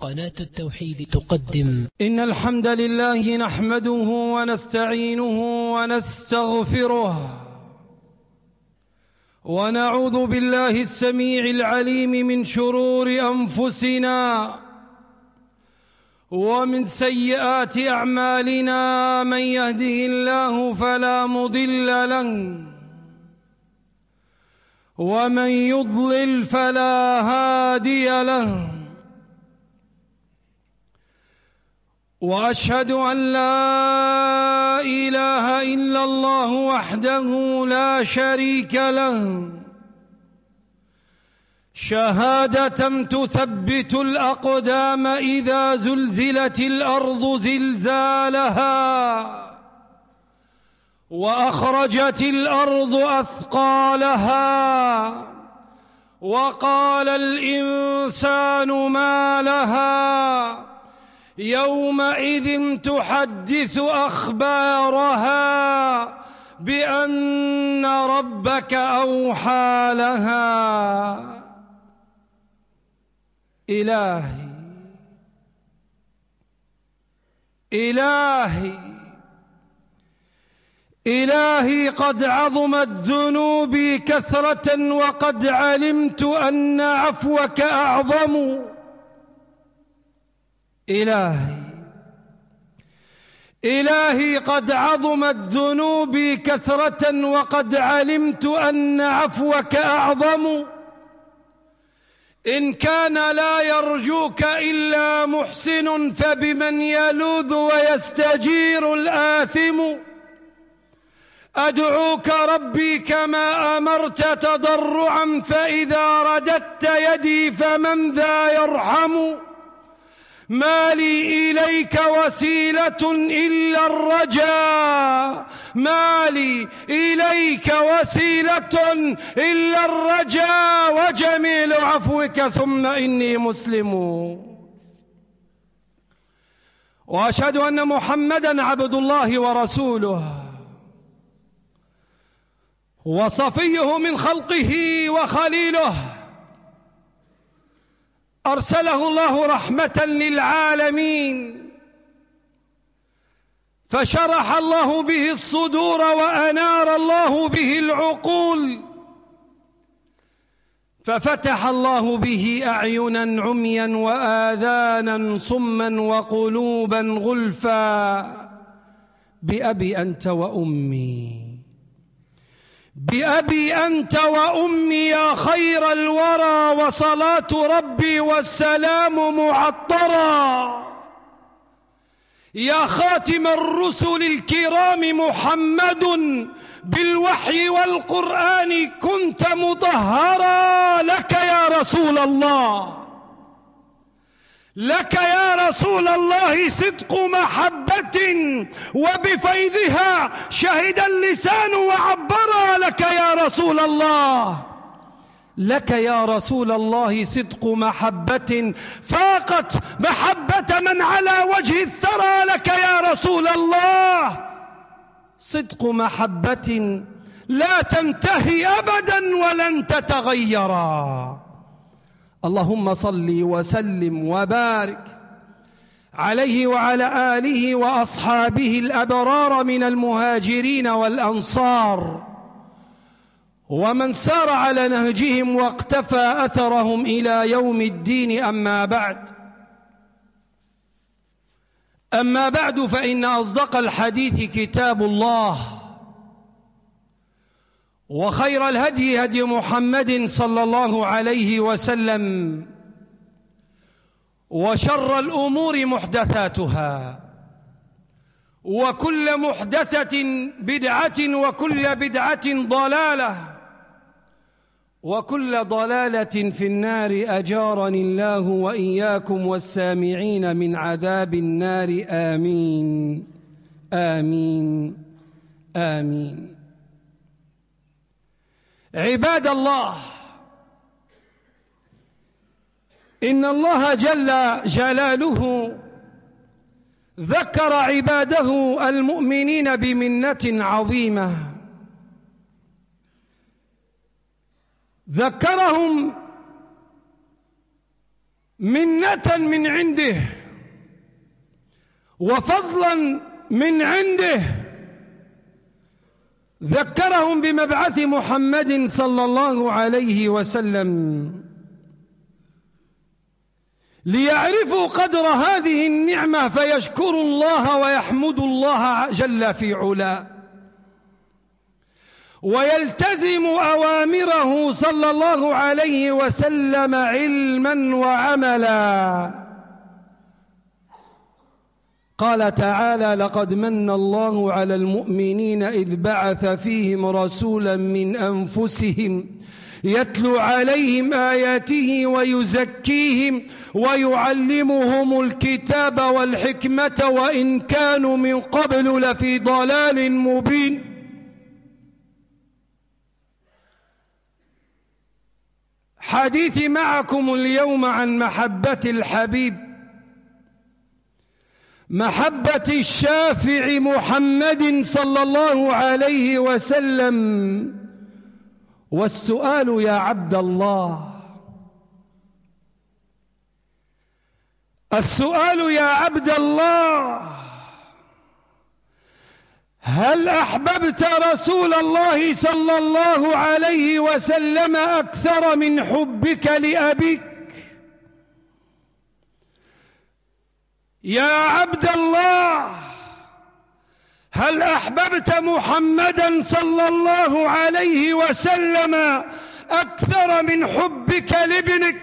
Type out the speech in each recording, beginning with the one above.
قناة التوحيد تقدم إن الحمد لله نحمده ونستعينه ونستغفره ونعوذ بالله السميع العليم من شرور أنفسنا ومن سيئات أعمالنا. من يهده الله فلا مضل له ومن يضلل فلا هادي له، وأشهد أن لا إله إلا الله وحده لا شريك له شهادة تثبت الأقدام إذا زلزلت الأرض زلزالها وأخرجت الأرض أثقالها وقال الإنسان ما لها يومئذ تحدث أخبارها بأن ربك أوحى لها. إلهي قد عظمت ذنوبي كثرة وقد علمت أن عفوك أعظم. إلهي قد عظمت ذنوبي كثرة وقد علمت أن عفوك أعظم. إن كان لا يرجوك إلا محسن فبمن يلوذ ويستجير الآثم. أدعوك ربي كما أمرت تضرعا فإذا رددت يدي فمن ذا يرحم. ما لي إليك وسيلة إلا الرجاء، ما لي إليك وسيلة إلا الرجاء وجميل عفوك ثم إني مسلم. وأشهد أن محمدًا عبد الله ورسوله وصفيه من خلقه وخليله، أرسله الله رحمة للعالمين، فشرح الله به الصدور وأنار الله به العقول، ففتح الله به أعينا عميا وآذانا صما وقلوبا غلفا. بأبي أنت وأمي، بأبي أنت وأمي يا خير الورى، وصلاة ربي والسلام معطرا. يا خاتم الرسل الكرام محمد، بالوحي والقرآن كنت مطهرا. لك يا رسول الله، لك يا رسول الله صدق محبة وبفيضها شهد اللسان وعبرا. لك يا رسول الله، لك يا رسول الله صدق محبة فاقت محبة من على وجه الثرى. لك يا رسول الله صدق محبة لا تنتهي أبدا ولن تتغيرا. اللهم صل وسلم وبارك عليه وعلى آله وأصحابه الأبرار من المهاجرين والأنصار ومن سار على نهجهم واقتفى أثرهم إلى يوم الدين. أما بعد فإن أصدق الحديث كتاب الله، وخير الهدي هدي محمد صلى الله عليه وسلم، وشر الأمور محدثاتها، وكل محدثة بدعة، وكل بدعة ضلالة، وكل ضلالة في النار. أجارني الله وإياكم والسامعين من عذاب النار. آمين آمين آمين. عباد الله، إن الله جل جلاله ذكر عباده المؤمنين بمنة عظيمة، ذكرهم منة من عنده وفضلا من عنده ذكرهم بمبعث محمد صلى الله عليه وسلم ليعرفوا قدر هذه النعمة فيشكروا الله ويحمدوا الله جل في علاه ويلتزموا أوامره صلى الله عليه وسلم علما وعملا. قال تعالى: لقد من الله على المؤمنين إذ بعث فيهم رسولا من أنفسهم يتلو عليهم آياته ويزكيهم ويعلمهم الكتاب والحكمة وإن كانوا من قبل لفي ضلال مبين. حديثي معكم اليوم عن محبة الحبيب، محبة الشافع محمد صلى الله عليه وسلم. والسؤال يا عبد الله، السؤال يا عبد الله: هل أحببت رسول الله صلى الله عليه وسلم أكثر من حبك لأبيك؟ يا عبد الله، هل أحببت محمدا صلى الله عليه وسلم أكثر من حبك لابنك؟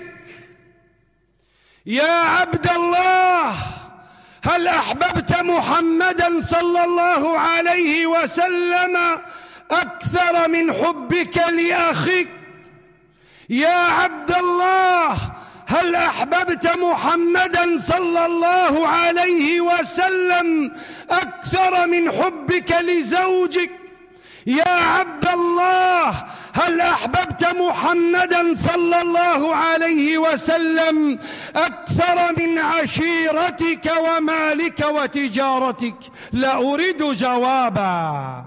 يا عبد الله، هل أحببت محمدا صلى الله عليه وسلم أكثر من حبك لأخيك؟ يا عبد الله، هل أحببت محمدا صلى الله عليه وسلم أكثر من حبك لزوجك؟ يا عبد الله، هل أحببت محمدا صلى الله عليه وسلم أكثر من عشيرتك ومالك وتجارتك؟ لا أريد جوابا،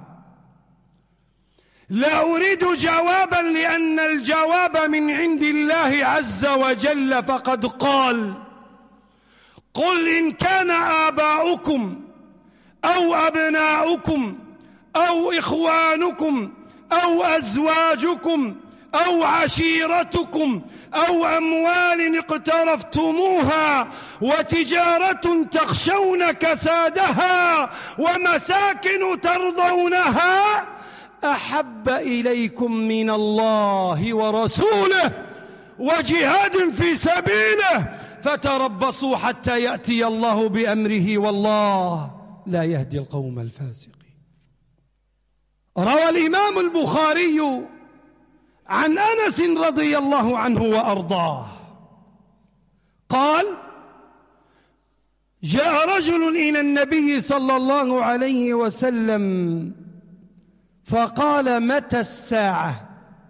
لا أريد جوابا، لأن الجواب من عند الله عز وجل، فقد قال: قل إن كان آباؤكم أو أبناؤكم أو إخوانكم أو أزواجكم أو عشيرتكم أو أموال اقترفتموها وتجارة تخشون كسادها ومساكن ترضونها أحب إليكم من الله ورسوله وجهاد في سبيله فتربصوا حتى يأتي الله بأمره والله لا يهدي القوم الفاسقين. روى الإمام البخاري عن أنس رضي الله عنه وأرضاه قال: جاء رجل إلى النبي صلى الله عليه وسلم فقال: متى الساعة؟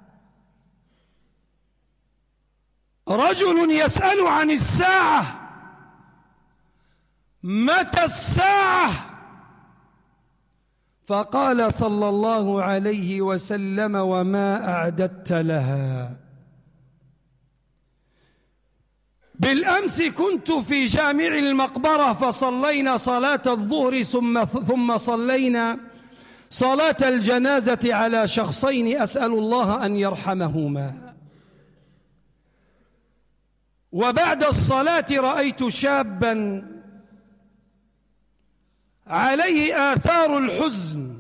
رجل يسأل عن الساعة، متى الساعة؟ فقال صلى الله عليه وسلم: وما أعددت لها؟ بالأمس كنت في جامع المقبرة فصلينا صلاة الظهر ثم صلينا صلاة الجنازة على شخصين أسأل الله أن يرحمهما. وبعد الصلاة رأيت شابا عليه آثار الحزن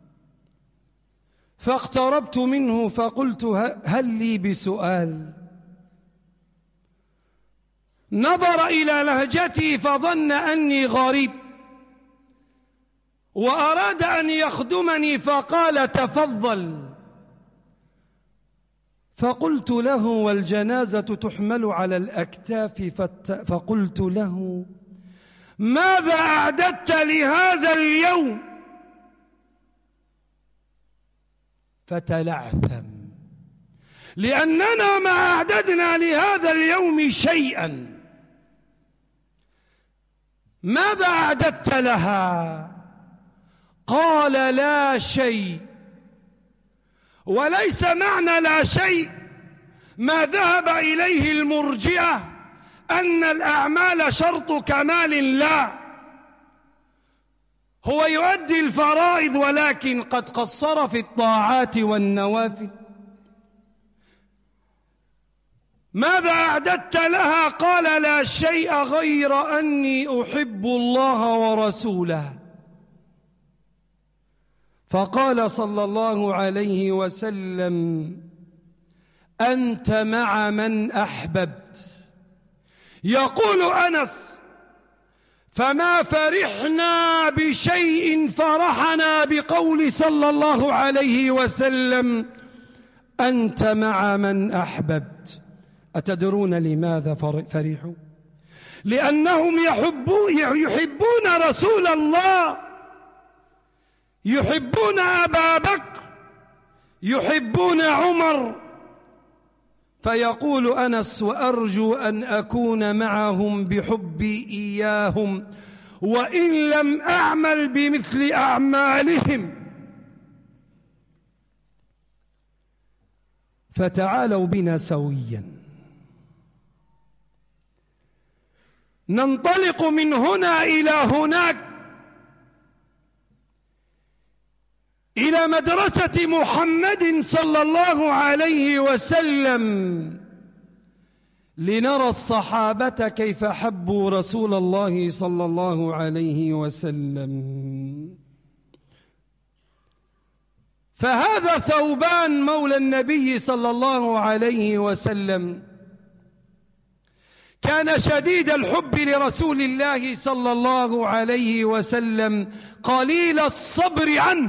فاقتربت منه فقلت: هل لي بسؤال؟ نظر إلى لهجتي فظن أني غريب وأراد أن يخدمني فقال: تفضل. فقلت له: والجنازة تحمل على الأكتاف، فقلت له: ماذا أعددت لهذا اليوم؟ فتلعثم، لأننا ما أعددنا لهذا اليوم شيئا. ماذا أعددت لها؟ قال: لا شيء. وليس معنى لا شيء ما ذهب إليه المرجئة أن الأعمال شرط كمال، لا، هو يؤدي الفرائض ولكن قد قصر في الطاعات والنوافل. ماذا أعددت لها؟ قال: لا شيء غير أني أحب الله ورسوله. فقال صلى الله عليه وسلم: أنت مع من أحببت. يقول أنس: فما فرحنا بشيء فرحنا بقول صلى الله عليه وسلم: أنت مع من أحببت. أتدرون لماذا فرحوا؟ لأنهم يحبون رسول الله، يحبون أبا بكر، يحبون عمر. فيقول أنس: وأرجو أن أكون معهم بحبي إياهم وإن لم أعمل بمثل أعمالهم. فتعالوا بنا سويا ننطلق من هنا إلى هناك، إلى مدرسة محمد صلى الله عليه وسلم، لنرى الصحابة كيف حبوا رسول الله صلى الله عليه وسلم. فهذا ثوبان مولى النبي صلى الله عليه وسلم كان شديد الحب لرسول الله صلى الله عليه وسلم قليل الصبر عنه.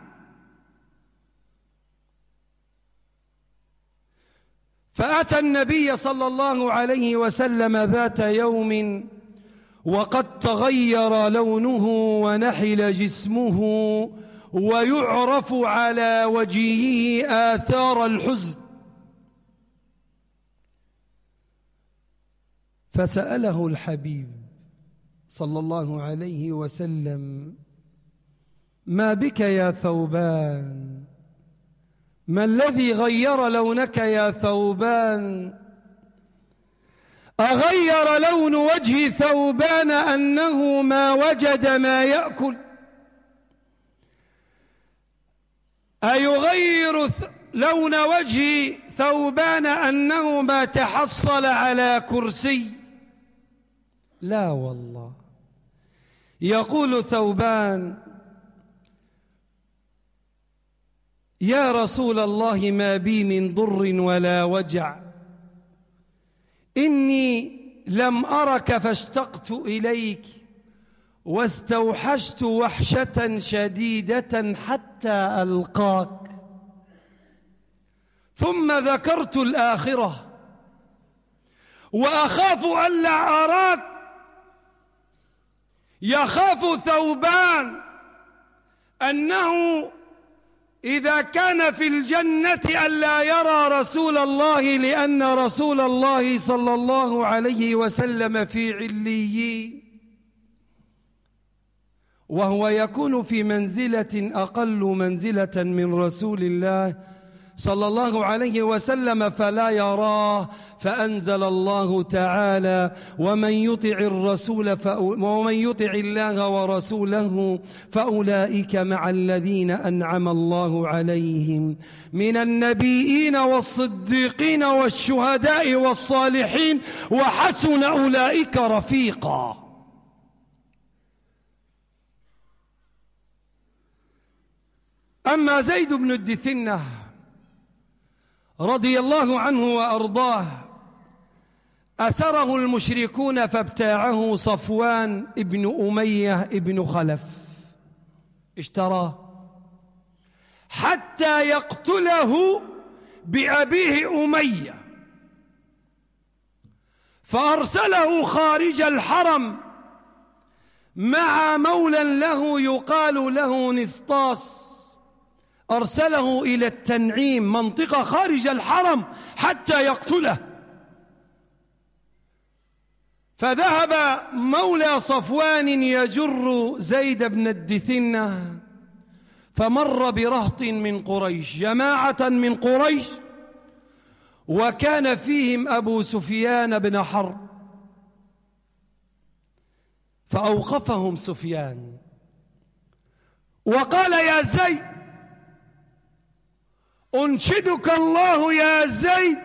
فأتى النبي صلى الله عليه وسلم ذات يوم وقد تغير لونه ونحل جسمه ويعرف على وجهه آثار الحزن، فسأله الحبيب صلى الله عليه وسلم: ما بك يا ثوبان؟ ما الذي غير لونك يا ثوبان؟ أغير لون وجه ثوبان أنه ما وجد ما يأكل؟ أيغير لون وجه ثوبان أنه ما تحصل على كرسي؟ لا والله. يقول ثوبان: يا رسول الله ما بي من ضر ولا وجع، إني لم أرك فاشتقت إليك واستوحشت وحشة شديدة حتى ألقاك، ثم ذكرت الآخرة وأخاف ألا أراك. يخاف ثوبان أنه إذا كان في الجنة ألا يرى رسول الله، لأن رسول الله صلى الله عليه وسلم في عليين، وهو يكون في منزلة أقل منزلة من رسول الله صلى الله عليه وسلم فلا يراه. فأنزل الله تعالى: ومن يطع الله ورسوله فأولئك مع الذين أنعم الله عليهم من النبيين والصديقين والشهداء والصالحين وحسن أولئك رفيقا. أما زيد بن الدثنة رضي الله عنه وأرضاه أسره المشركون فابتاعه صفوان ابن أمية ابن خلف، اشتراه حتى يقتله بأبيه أمية، فأرسله خارج الحرم مع مولى له يقال له نسطاس، أرسله إلى التنعيم منطقة خارج الحرم حتى يقتله. فذهب مولى صفوان يجر زيد بن الدثنة، فمر برهط من قريش، جماعة من قريش، وكان فيهم أبو سفيان بن حرب فأوقفهم سفيان وقال: يا زيد، أنشدك الله يا زيد،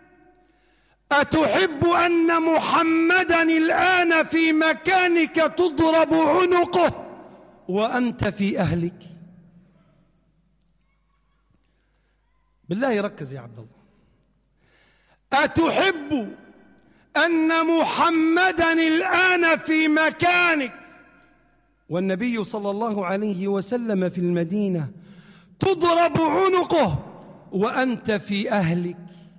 أتحب أن محمدا الآن في مكانك تضرب عنقه وأنت في أهلك؟ بالله ركز يا عبد الله. أتحب أن محمدا الآن في مكانك والنبي صلى الله عليه وسلم في المدينة تضرب عنقه وأنت في أهلك؟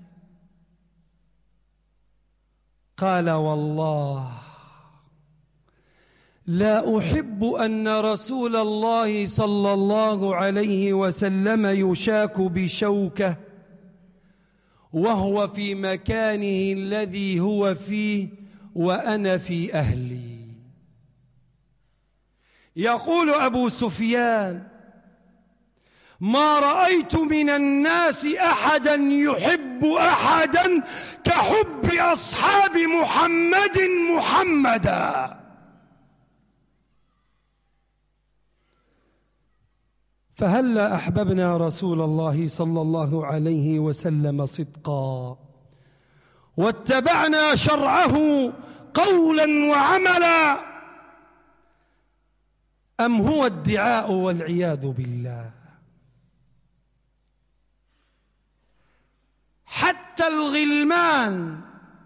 قال: والله لا أحب أن رسول الله صلى الله عليه وسلم يشاك بشوكة وهو في مكانه الذي هو فيه وأنا في أهلي. يقول أبو سفيان: ما رأيت من الناس أحدا يحب أحدا كحب أصحاب محمد محمدا. فهلا أحببنا رسول الله صلى الله عليه وسلم صدقا واتبعنا شرعه قولا وعملا، أم هو ادعاء والعياذ بالله؟ حتى الغلمان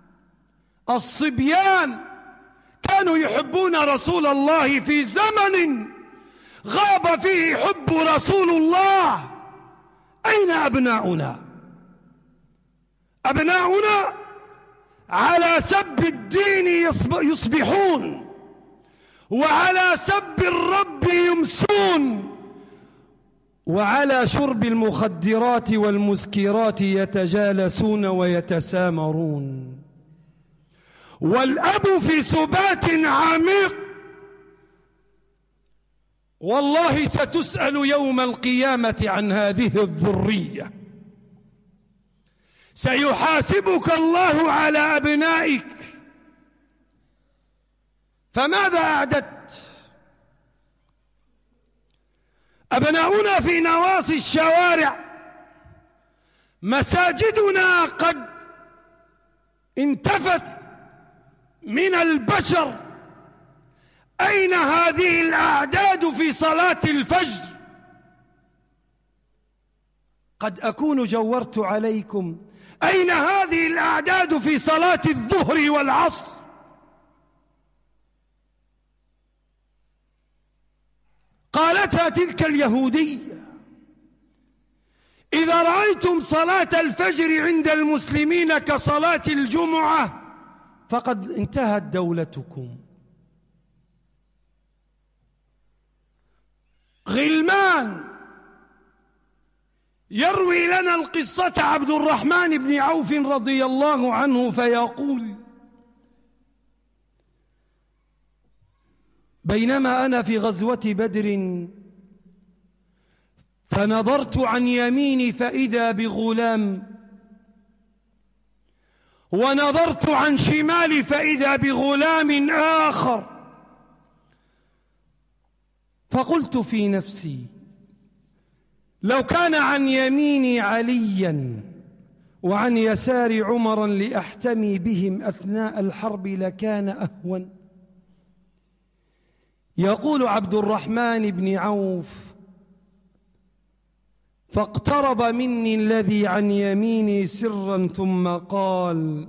الصبيان كانوا يحبون رسول الله في زمن غاب فيه حب رسول الله. أين أبناؤنا؟ أبناؤنا على سب الدين يصبحون وعلى سب الرب يمسون وعلى شرب المخدرات والمسكرات يتجالسون ويتسامرون، والأب في سبات عميق. والله ستسأل يوم القيامة عن هذه الذرية، سيحاسبك الله على أبنائك. فماذا أعددت؟ أبناؤنا في نواصي الشوارع، مساجدنا قد انتفت من البشر. أين هذه الأعداد في صلاة الفجر؟ قد أكون جورت عليكم. أين هذه الأعداد في صلاة الظهر والعصر؟ قالتها تلك اليهودية: إذا رأيتم صلاة الفجر عند المسلمين كصلاة الجمعة فقد انتهت دولتكم. غلمان يروي لنا القصة عبد الرحمن بن عوف رضي الله عنه فيقول: بينما أنا في غزوة بدر فنظرت عن يميني فإذا بغلام، ونظرت عن شمالي فإذا بغلام آخر، فقلت في نفسي: لو كان عن يميني عليا وعن يساري عمرا لأحتمي بهم أثناء الحرب لكان أهون. يقول عبد الرحمن بن عوف: فاقترب مني الذي عن يميني سرا ثم قال: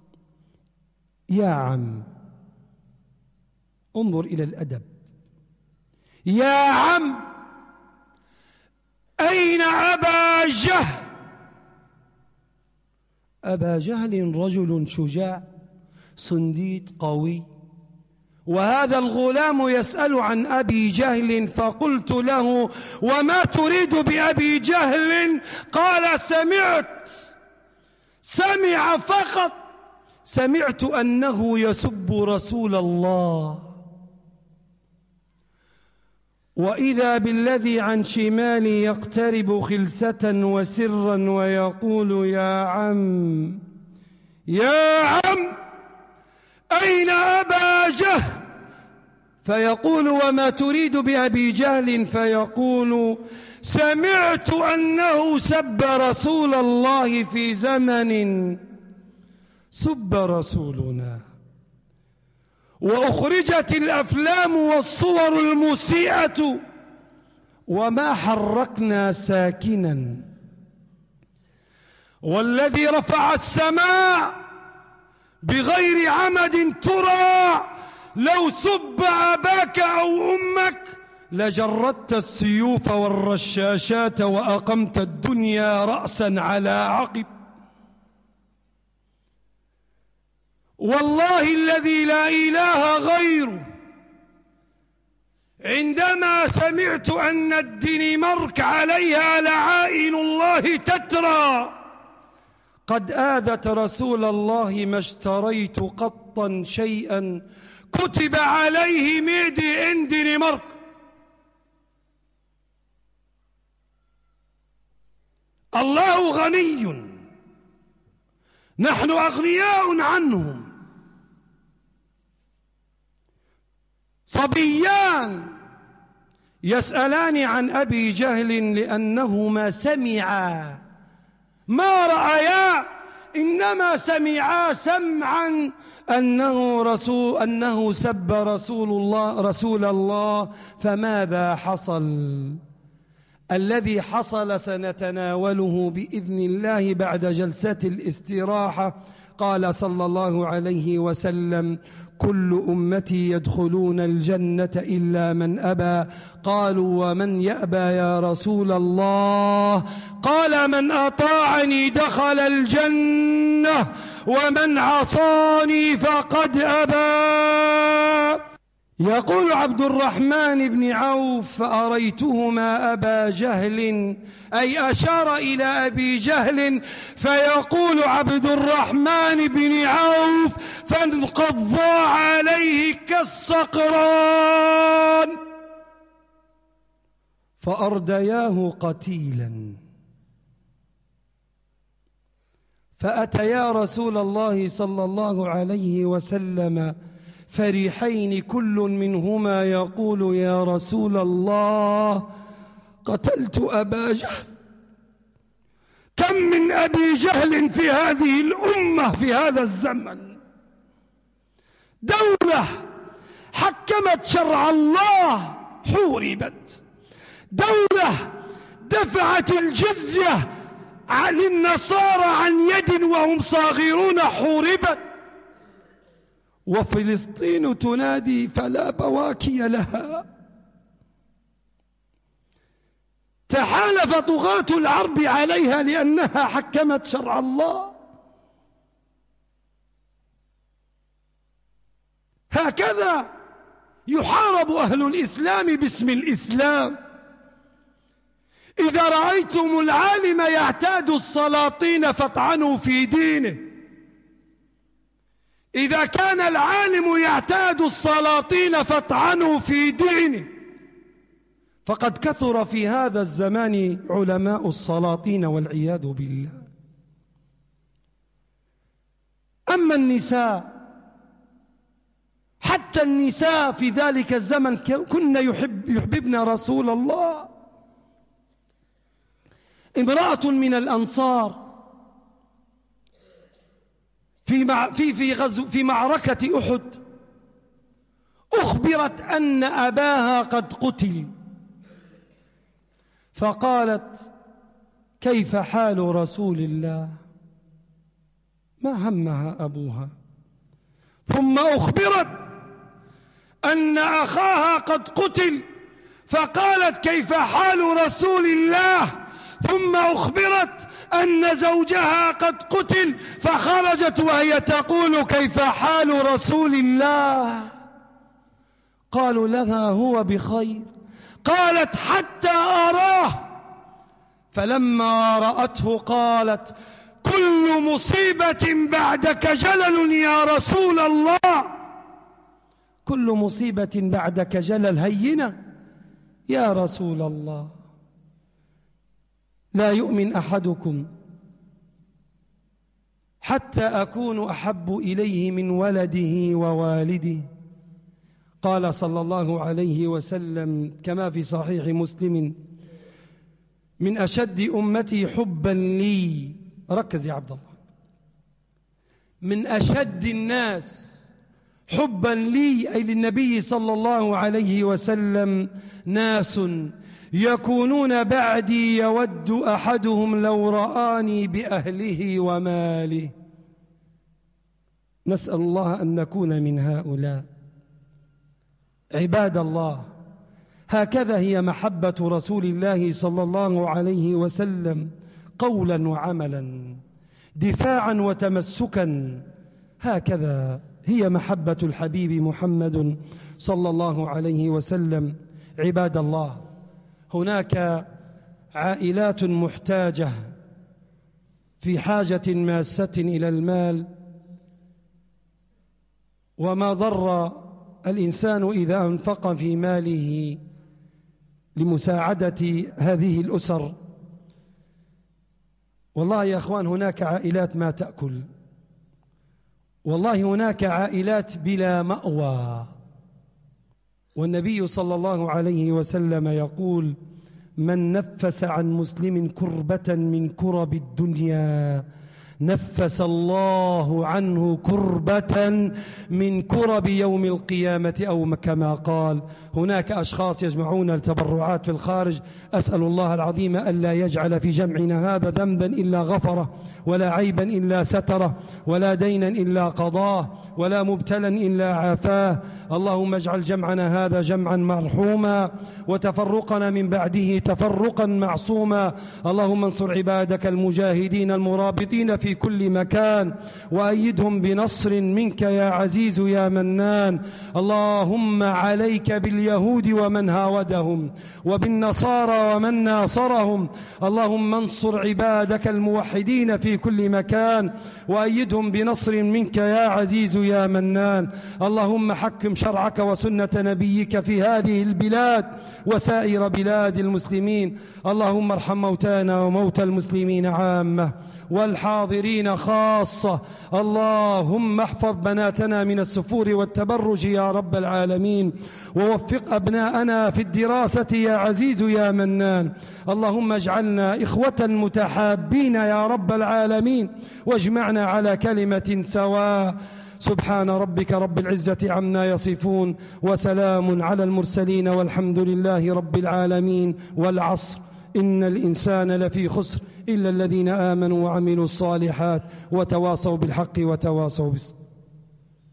يا عم، انظر إلى الأدب، يا عم، أين أبا جهل؟ أبا جهل رجل شجاع صنديد قوي، وهذا الغلام يسأل عن أبي جهل. فقلت له: وما تريد بأبي جهل؟ قال: سمع فقط، سمعت أنه يسب رسول الله. وإذا بالذي عن شمالي يقترب خلسة وسرا ويقول: يا عم، يا عم، أين أبا جهل؟ فيقول: وما تريد بأبي جهل؟ فيقول: سمعت أنه سب رسول الله في زمن سب رسولنا، وأخرجت الأفلام والصور المسيئة وما حركنا ساكنا، والذي رفع السماء بغير عمد ترى لو سب أباك أو أمك لجردت السيوف والرشاشات وأقمت الدنيا رأسا على عقب. والله الذي لا إله غيره، عندما سمعت أن الدنمارك عليها لعائن الله تترى قد آذت رسول الله ما اشتريت قطا شيئا كتب عليه ميد إن دنمارك. الله غني، نحن أغنياء عنهم. صبيان يسألان عن أبي جهل لأنهما سمعا ما رأيا، إنما سمعا سمعا أنه سب رسول الله. فماذا حصل؟ الذي حصل سنتناوله بإذن الله بعد جلسة الاستراحة. قال صلى الله عليه وسلم: كل أمتي يدخلون الجنة إلا من أبى. قالوا: ومن يأبى يا رسول الله؟ قال: من أطاعني دخل الجنة ومن عصاني فقد أبى. يقول عبد الرحمن بن عوف: فأريتهما أبا جهل، أي أشار إلى أبي جهل. فيقول عبد الرحمن بن عوف: فانقضى عليه كالصقران فأردياه قتيلا، فأتيا رسول الله صلى الله عليه وسلم فرحين، كل منهما يقول: يا رسول الله قتلت أبا جهل. كم من أبي جهل في هذه الأمة في هذا الزمن، دولة حكمت شرع الله حوربت، دولة دفعت الجزية للنصارى عن يد وهم صاغرون حوربت، وفلسطين تنادي فلا بواكي لها. تحالف طغاة العرب عليها لأنها حكمت شرع الله. هكذا يحارب أهل الإسلام باسم الإسلام. إذا رأيتم العالم يعتاد السلاطين فاطعنوا في دينه. إذا كان العالم يعتاد السلاطين فاطعنوا في دينه. فقد كثر في هذا الزمان علماء السلاطين والعياذ بالله. أما النساء، حتى النساء في ذلك الزمن كن يحببن رسول الله. امرأة من الأنصار في معركة أحد أخبرت أن أباها قد قتل، فقالت: كيف حال رسول الله؟ ما همها أبوها. ثم أخبرت أن أخاها قد قتل، فقالت: كيف حال رسول الله؟ ثم أخبرت أن زوجها قد قتل، فخرجت وهي تقول: كيف حال رسول الله؟ قالوا لها: هو بخير. قالت: حتى أراه. فلما رأته قالت: كل مصيبة بعدك جلل يا رسول الله. كل مصيبة بعدك جلل هينة يا رسول الله. لا يؤمن أحدكم حتى أكون أحب إليه من ولده ووالده. قال صلى الله عليه وسلم كما في صحيح مسلم: من أشد أمتي حبا لي، ركز يا عبد الله، من أشد الناس حبا لي أي للنبي صلى الله عليه وسلم ناس يكونون بعدي يود أحدهم لو رآني بأهله وماله. نسأل الله أن نكون من هؤلاء. عباد الله، هكذا هي محبة رسول الله صلى الله عليه وسلم قولا وعملا، دفاعا وتمسكا. هكذا هي محبة الحبيب محمد صلى الله عليه وسلم. عباد الله، هناك عائلات محتاجة في حاجة ماسة إلى المال، وما ضر الإنسان إذا أنفق في ماله لمساعدة هذه الأسر. والله يا أخوان، هناك عائلات ما تأكل، والله هناك عائلات بلا مأوى. والنبي صلى الله عليه وسلم يقول: من نفس عن مسلم كربة من كرب الدنيا نفس الله عنه كربة من كرب يوم القيامة، أو كما قال. هناك أشخاص يجمعون التبرعات في الخارج، أسأل الله العظيم ألا يجعل في جمعنا هذا ذنبا إلا غفره، ولا عيبا إلا ستره، ولا دينا إلا قضاه، ولا مبتلا إلا عافاه. اللهم اجعل جمعنا هذا جمعا مرحوما، وتفرقنا من بعده تفرقا معصوما. اللهم انصر عبادك المجاهدين المرابطين في كل مكان، وأيدهم بنصر منك يا عزيز يا منان. اللهم عليك باليهود ومن هاودهم، وبالنصارى ومن ناصرهم. اللهم انصر عبادك الموحدين في كل مكان، وأيدهم بنصر منك يا عزيز يا منان. اللهم حكم شرعك وسنة نبيك في هذه البلاد وسائر بلاد المسلمين. اللهم ارحم موتانا وموتى المسلمين عامة والحاضرين خاصة. اللهم احفظ بناتنا من السفور والتبرج يا رب العالمين، ووفق أبناءنا في الدراسة يا عزيز يا منان. اللهم اجعلنا إخوة متحابين يا رب العالمين، واجمعنا على كلمة سواء. سبحان ربك رب العزة عما يصفون، وسلام على المرسلين، والحمد لله رب العالمين. والعصر، إن الإنسان لفي خسر إلا الذين آمنوا وعملوا الصالحات وتواصوا بالحق وتواصوا بالصبر.